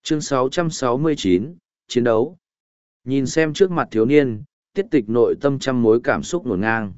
Chương 669, Chiến đấu. Nhìn xem trước mặt thiếu niên, tiết tịch nội tâm trăm mối cảm xúc ngổn ngang.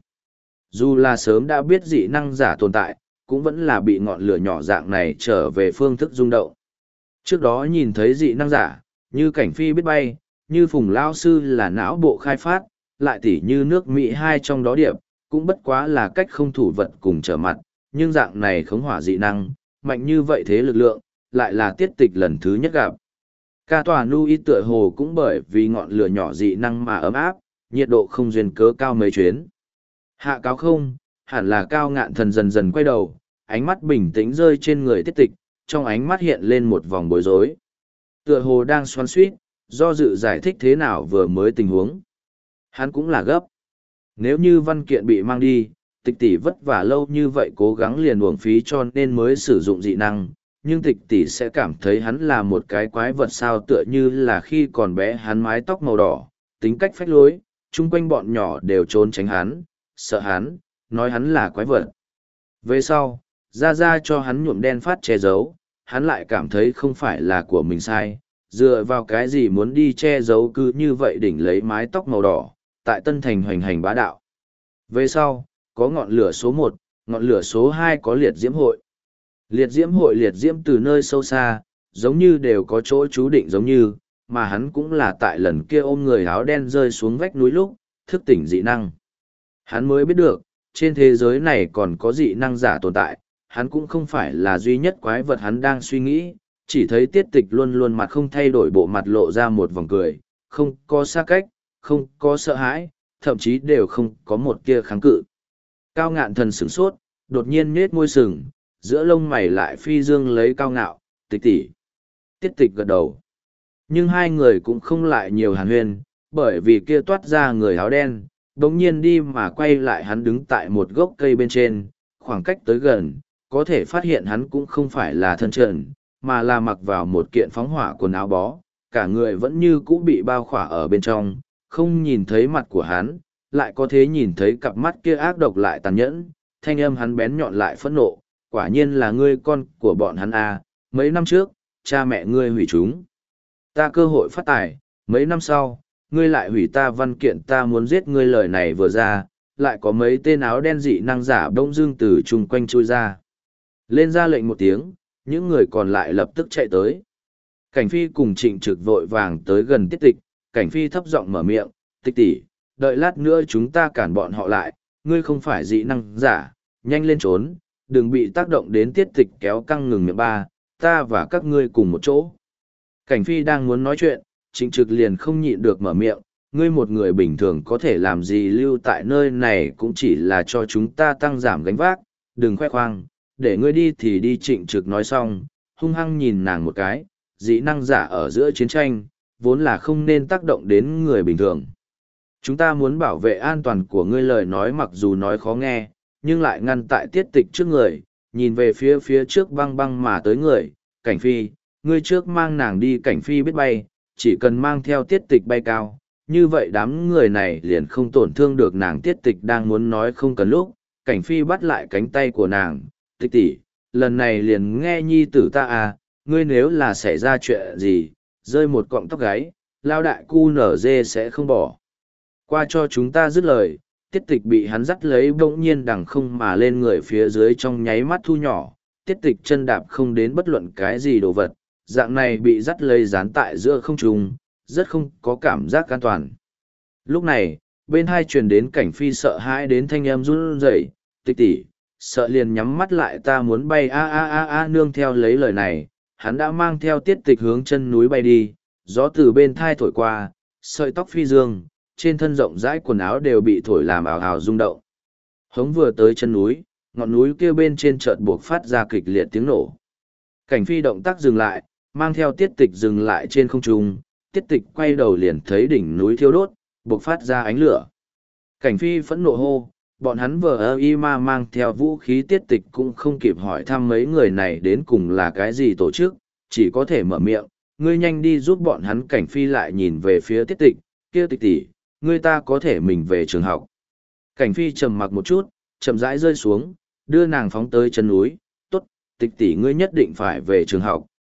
Dù là sớm đã biết dị năng giả tồn tại, cũng vẫn là bị ngọn lửa nhỏ dạng này trở về phương thức rung động. Trước đó nhìn thấy dị năng giả, như cảnh phi biết bay, như phùng lao sư là não bộ khai phát, lại tỉ như nước Mỹ hai trong đó điệp, cũng bất quá là cách không thủ vật cùng trở mặt, nhưng dạng này khống hỏa dị năng, mạnh như vậy thế lực lượng, lại là tiết tịch lần thứ nhất gặp. Ca tòa nu y tựa hồ cũng bởi vì ngọn lửa nhỏ dị năng mà ấm áp, nhiệt độ không duyên cớ cao mấy chuyến. Hạ cáo không, hẳn là Cao Ngạn Thần dần dần quay đầu, ánh mắt bình tĩnh rơi trên người tiết tịch, trong ánh mắt hiện lên một vòng bối rối. Tựa hồ đang xoắn xuýt, do dự giải thích thế nào vừa mới tình huống. Hắn cũng là gấp. Nếu như văn kiện bị mang đi, tịch tỷ vất vả lâu như vậy cố gắng liền uổng phí cho nên mới sử dụng dị năng, nhưng tịch tỷ sẽ cảm thấy hắn là một cái quái vật sao, tựa như là khi còn bé hắn mái tóc màu đỏ, tính cách phách lối, chung quanh bọn nhỏ đều trốn tránh hắn, sợ hắn, nói hắn là quái vật. Về sau, ra ra cho hắn nhuộm đen phát che giấu, hắn lại cảm thấy không phải là của mình sai, dựa vào cái gì muốn đi che giấu cứ như vậy đỉnh lấy mái tóc màu đỏ, tại Tân Thành hoành hành bá đạo. Về sau, có ngọn lửa số 1, ngọn lửa số 2 có liệt diễm hội. Liệt diễm từ nơi sâu xa, giống như đều có chỗ chú định giống như, mà hắn cũng là tại lần kia ôm người áo đen rơi xuống vách núi lúc, thức tỉnh dị năng. Hắn mới biết được, trên thế giới này còn có dị năng giả tồn tại, hắn cũng không phải là duy nhất quái vật hắn đang suy nghĩ, chỉ thấy tiết tịch luôn luôn mặt không thay đổi bộ mặt lộ ra một vòng cười, không có xa cách, không có sợ hãi, thậm chí đều không có một tia kháng cự. Cao Ngạn Thần sửng sốt, đột nhiên nhếch môi sừng, giữa lông mày lại phi dương lấy Cao Ngạo, tịch tỷ. Tiết tịch gật đầu. Nhưng hai người cũng không lại nhiều hàn huyên, bởi vì kia toát ra người áo đen, đống nhiên đi mà quay lại hắn đứng tại một gốc cây bên trên, khoảng cách tới gần, có thể phát hiện hắn cũng không phải là thân trần, mà là mặc vào một kiện phóng hỏa quần áo bó, cả người vẫn như cũ bị bao khỏa ở bên trong, không nhìn thấy mặt của hắn, lại có thể nhìn thấy cặp mắt kia ác độc lại tàn nhẫn, thanh âm hắn bén nhọn lại phẫn nộ, quả nhiên là ngươi con của bọn hắn à, mấy năm trước, cha mẹ ngươi hủy chúng. Ta cơ hội phát tài, mấy năm sau, ngươi lại hủy ta văn kiện ta muốn giết ngươi lời này vừa ra, lại có mấy tên áo đen dị năng giả bỗng dưng từ chung quanh chui ra. Lên ra lệnh một tiếng, những người còn lại lập tức chạy tới. Cảnh Phi cùng Trịnh Trực vội vàng tới gần tiết tịch, Cảnh Phi thấp giọng mở miệng, tịch tỷ, đợi lát nữa chúng ta cản bọn họ lại, ngươi không phải dị năng giả, nhanh lên trốn, đừng bị tác động đến tiết tịch kéo căng ngừng miệng ba, ta và các ngươi cùng một chỗ. Cảnh Phi đang muốn nói chuyện, Trịnh Trực liền không nhịn được mở miệng, ngươi một người bình thường có thể làm gì lưu tại nơi này cũng chỉ là cho chúng ta tăng giảm gánh vác, đừng khoe khoang, để ngươi đi thì đi. Trịnh Trực nói xong, hung hăng nhìn nàng một cái, dị năng giả ở giữa chiến tranh, vốn là không nên tác động đến người bình thường. Chúng ta muốn bảo vệ an toàn của ngươi, lời nói mặc dù nói khó nghe, nhưng lại ngăn tại tiết tịch trước người, nhìn về phía trước băng băng mà tới người, Cảnh Phi, ngươi trước mang nàng đi. Cảnh Phi biết bay, chỉ cần mang theo tiết tịch bay cao, như vậy đám người này liền không tổn thương được nàng. Tiết tịch đang muốn nói không cần lúc, Cảnh Phi bắt lại cánh tay của nàng, tịch tỷ, lần này liền nghe nhi tử ta à, ngươi nếu là xảy ra chuyện gì, rơi một cọng tóc gáy, lao đại cu nở dê sẽ không bỏ qua cho chúng ta. Dứt lời, tiết tịch bị hắn dắt lấy bỗng nhiên đằng không mà lên người phía dưới trong nháy mắt thu nhỏ, tiết tịch chân đạp không đến bất luận cái gì đồ vật, dạng này bị dắt lấy dán tại giữa không trung, rất không có cảm giác an toàn. Lúc này, bên hai truyền đến Cảnh Phi sợ hãi đến thanh âm run rẩy, tịch tỷ, sợ liền nhắm mắt lại, ta muốn bay a a a a. Nương theo lấy lời này, hắn đã mang theo tiết tịch hướng chân núi bay đi, gió từ bên thai thổi qua, sợi tóc phi dương, trên thân rộng rãi quần áo đều bị thổi làm ào ào rung động. Hống vừa tới chân núi, ngọn núi kia bên trên chợt buộc phát ra kịch liệt tiếng nổ. Cảnh Phi động tác dừng lại, mang theo tiết tịch dừng lại trên không trung, tiết tịch quay đầu liền thấy đỉnh núi thiêu đốt, buộc phát ra ánh lửa. Cảnh Phi phẫn nộ hô, bọn hắn vờ y ma mang theo vũ khí. Tiết tịch cũng không kịp hỏi thăm mấy người này đến cùng là cái gì tổ chức, chỉ có thể mở miệng, ngươi nhanh đi giúp bọn hắn. Cảnh Phi lại nhìn về phía tiết tịch, kia tịch tỷ, ngươi ta có thể mình về trường học. Cảnh Phi trầm mặc một chút, chậm rãi rơi xuống, đưa nàng phóng tới chân núi, tốt, tịch tỷ ngươi nhất định phải về trường học,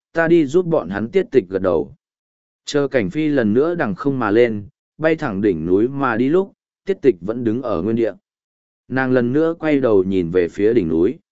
ta đi giúp bọn hắn. Tiết tịch gật đầu. Chờ cảnh phi lần nữa đằng không mà lên, bay thẳng đỉnh núi mà đi lúc, tiết tịch vẫn đứng ở nguyên địa. Nàng lần nữa quay đầu nhìn về phía đỉnh núi.